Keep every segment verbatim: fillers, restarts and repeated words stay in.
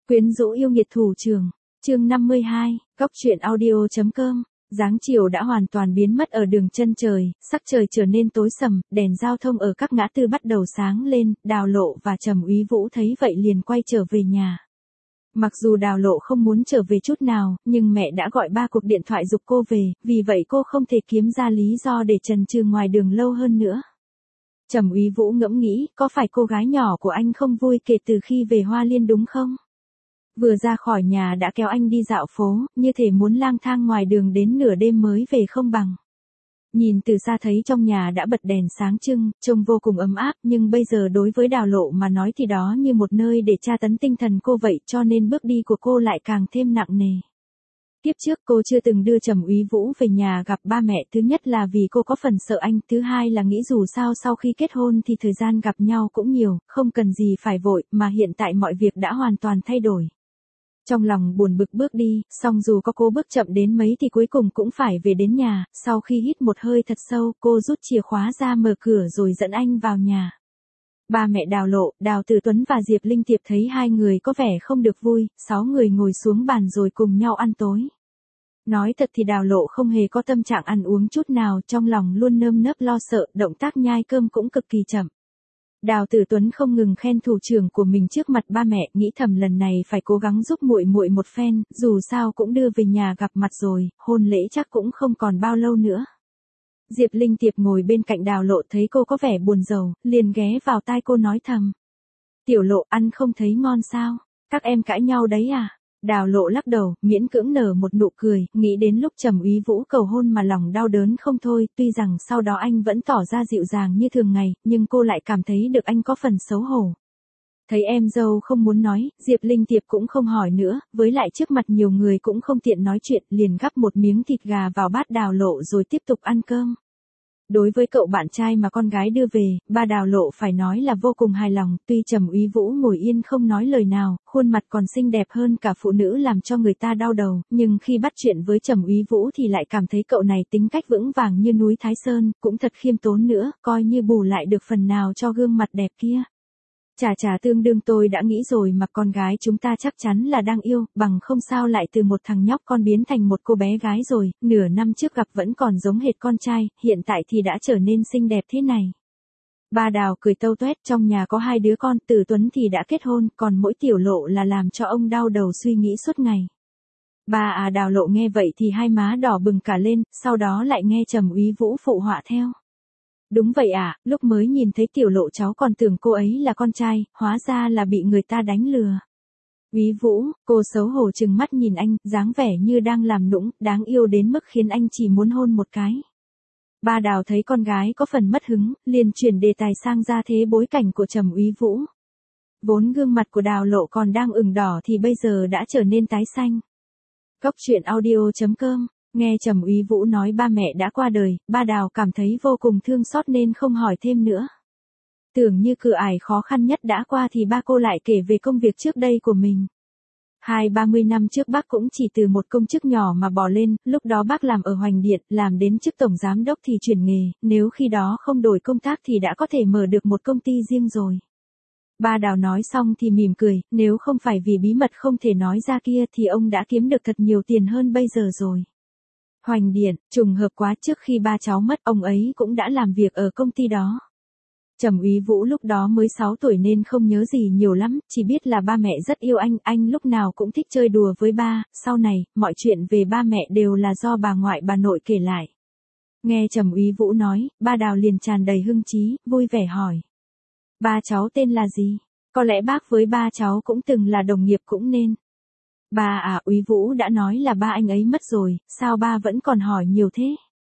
Quyến rũ yêu nghiệt thủ trưởng, chương năm mươi hai, góc truyện audio.com. Dáng chiều đã hoàn toàn biến mất ở đường chân trời, sắc trời trở nên tối sầm, đèn giao thông ở các ngã tư bắt đầu sáng lên, Đào Lộ và Trầm Úy Vũ thấy vậy liền quay trở về nhà. Mặc dù Đào Lộ không muốn trở về chút nào, nhưng mẹ đã gọi ba cuộc điện thoại giục cô về, vì vậy cô không thể kiếm ra lý do để chần chừ ngoài đường lâu hơn nữa. Trầm Úy Vũ ngẫm nghĩ, có phải cô gái nhỏ của anh không vui kể từ khi về Hoa Liên đúng không? Vừa ra khỏi nhà đã kéo anh đi dạo phố, như thể muốn lang thang ngoài đường đến nửa đêm mới về không bằng. Nhìn từ xa thấy trong nhà đã bật đèn sáng trưng, trông vô cùng ấm áp, nhưng bây giờ đối với Đào Lộ mà nói thì đó như một nơi để tra tấn tinh thần cô vậy, cho nên bước đi của cô lại càng thêm nặng nề. Tiếp trước cô chưa từng đưa Trầm Úy Vũ về nhà gặp ba mẹ, thứ nhất là vì cô có phần sợ anh, thứ hai là nghĩ dù sao sau khi kết hôn thì thời gian gặp nhau cũng nhiều, không cần gì phải vội, mà hiện tại mọi việc đã hoàn toàn thay đổi. Trong lòng buồn bực bước đi, song dù có cố bước chậm đến mấy thì cuối cùng cũng phải về đến nhà, sau khi hít một hơi thật sâu, cô rút chìa khóa ra mở cửa rồi dẫn anh vào nhà. Ba mẹ Đào Lộ, Đào Tử Tuấn và Diệp Linh Tiệp thấy hai người có vẻ không được vui, sáu người ngồi xuống bàn rồi cùng nhau ăn tối. Nói thật thì Đào Lộ không hề có tâm trạng ăn uống chút nào, trong lòng luôn nơm nớp lo sợ, động tác nhai cơm cũng cực kỳ chậm. Đào Tử Tuấn không ngừng khen thủ trưởng của mình trước mặt ba mẹ, nghĩ thầm lần này phải cố gắng giúp muội muội một phen, dù sao cũng đưa về nhà gặp mặt rồi, hôn lễ chắc cũng không còn bao lâu nữa. Diệp Linh Tiệp ngồi bên cạnh Đào Lộ thấy cô có vẻ buồn rầu, liền ghé vào tai cô nói thầm. Tiểu Lộ, ăn không thấy ngon sao? Các em cãi nhau đấy à? Đào Lộ lắc đầu, miễn cưỡng nở một nụ cười, nghĩ đến lúc Trầm Úy Vũ cầu hôn mà lòng đau đớn không thôi, tuy rằng sau đó anh vẫn tỏ ra dịu dàng như thường ngày, nhưng cô lại cảm thấy được anh có phần xấu hổ. Thấy em dâu không muốn nói, Diệp Linh Tiệp cũng không hỏi nữa, với lại trước mặt nhiều người cũng không tiện nói chuyện, liền gắp một miếng thịt gà vào bát Đào Lộ rồi tiếp tục ăn cơm. Đối với cậu bạn trai mà con gái đưa về, ba Đào Lộ phải nói là vô cùng hài lòng, tuy Trầm Úy Vũ ngồi yên không nói lời nào, khuôn mặt còn xinh đẹp hơn cả phụ nữ làm cho người ta đau đầu, nhưng khi bắt chuyện với Trầm Úy Vũ thì lại cảm thấy cậu này tính cách vững vàng như núi Thái Sơn, cũng thật khiêm tốn nữa, coi như bù lại được phần nào cho gương mặt đẹp kia. Chà chà, tương đương tôi đã nghĩ rồi mà con gái chúng ta chắc chắn là đang yêu, bằng không sao lại từ một thằng nhóc con biến thành một cô bé gái rồi, nửa năm trước gặp vẫn còn giống hệt con trai, hiện tại thì đã trở nên xinh đẹp thế này. Ba Đào cười tâu toét, trong nhà có hai đứa con, Tử Tuấn thì đã kết hôn, còn mỗi Tiểu Lộ là làm cho ông đau đầu suy nghĩ suốt ngày. Ba à Đào Lộ nghe vậy thì hai má đỏ bừng cả lên, sau đó lại nghe Trầm Úy Vũ phụ họa theo. Đúng vậy à, lúc mới nhìn thấy Tiểu Lộ cháu còn tưởng cô ấy là con trai, hóa ra là bị người ta đánh lừa. Úy Vũ, cô xấu hổ trừng mắt nhìn anh, dáng vẻ như đang làm nũng, đáng yêu đến mức khiến anh chỉ muốn hôn một cái. Ba Đào thấy con gái có phần mất hứng, liền chuyển đề tài sang ra thế bối cảnh của Trầm Úy Vũ. Vốn gương mặt của Đào Lộ còn đang ửng đỏ thì bây giờ đã trở nên tái xanh. Góc truyện audio.com. Nghe Trầm Úy Vũ nói ba mẹ đã qua đời, ba Đào cảm thấy vô cùng thương xót nên không hỏi thêm nữa. Tưởng như cửa ải khó khăn nhất đã qua thì ba cô lại kể về công việc trước đây của mình. Hai ba mươi năm trước bác cũng chỉ từ một công chức nhỏ mà bò lên, lúc đó bác làm ở Hoành Điện, làm đến chức tổng giám đốc thì chuyển nghề, nếu khi đó không đổi công tác thì đã có thể mở được một công ty riêng rồi. Ba Đào nói xong thì mỉm cười, nếu không phải vì bí mật không thể nói ra kia thì ông đã kiếm được thật nhiều tiền hơn bây giờ rồi. Hoành Điện, trùng hợp quá, trước khi ba cháu mất ông ấy cũng đã làm việc ở công ty đó. Trầm Úy Vũ lúc đó mới sáu tuổi nên không nhớ gì nhiều lắm, chỉ biết là ba mẹ rất yêu anh, anh lúc nào cũng thích chơi đùa với ba, sau này, mọi chuyện về ba mẹ đều là do bà ngoại bà nội kể lại. Nghe Trầm Úy Vũ nói, ba Đào liền tràn đầy hưng trí, vui vẻ hỏi. Ba cháu tên là gì? Có lẽ bác với ba cháu cũng từng là đồng nghiệp cũng nên. Ba à, Úy Vũ đã nói là ba anh ấy mất rồi, sao ba vẫn còn hỏi nhiều thế?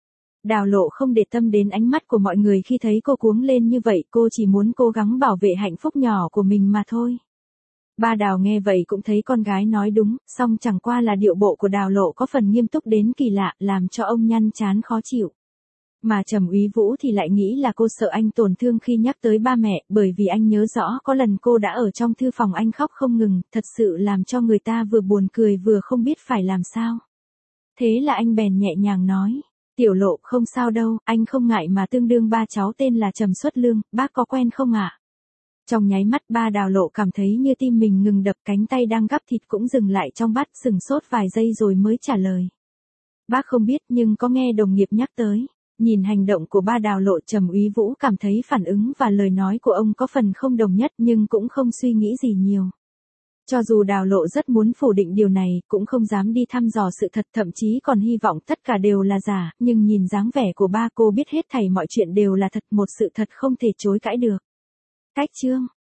Đào Lộ không để tâm đến ánh mắt của mọi người khi thấy cô cuống lên như vậy, cô chỉ muốn cố gắng bảo vệ hạnh phúc nhỏ của mình mà thôi. Ba Đào nghe vậy cũng thấy con gái nói đúng, song chẳng qua là điệu bộ của Đào Lộ có phần nghiêm túc đến kỳ lạ, làm cho ông nhăn chán khó chịu. Mà Trầm Úy Vũ thì lại nghĩ là cô sợ anh tổn thương khi nhắc tới ba mẹ, bởi vì anh nhớ rõ có lần cô đã ở trong thư phòng anh khóc không ngừng, thật sự làm cho người ta vừa buồn cười vừa không biết phải làm sao. Thế là anh bèn nhẹ nhàng nói, Tiểu Lộ không sao đâu, anh không ngại mà tương đương ba cháu tên là Trầm Xuất Lương, bác có quen không ạ? Trong nháy mắt ba Đào Lộ cảm thấy như tim mình ngừng đập, cánh tay đang gắp thịt cũng dừng lại trong bát, sừng sốt vài giây rồi mới trả lời. Bác không biết nhưng có nghe đồng nghiệp nhắc tới. Nhìn hành động của ba Đào Lộ, Trầm Úy Vũ cảm thấy phản ứng và lời nói của ông có phần không đồng nhất nhưng cũng không suy nghĩ gì nhiều. Cho dù Đào Lộ rất muốn phủ định điều này, cũng không dám đi thăm dò sự thật, thậm chí còn hy vọng tất cả đều là giả, nhưng nhìn dáng vẻ của ba cô biết hết thảy mọi chuyện đều là thật, một sự thật không thể chối cãi được. Cách chương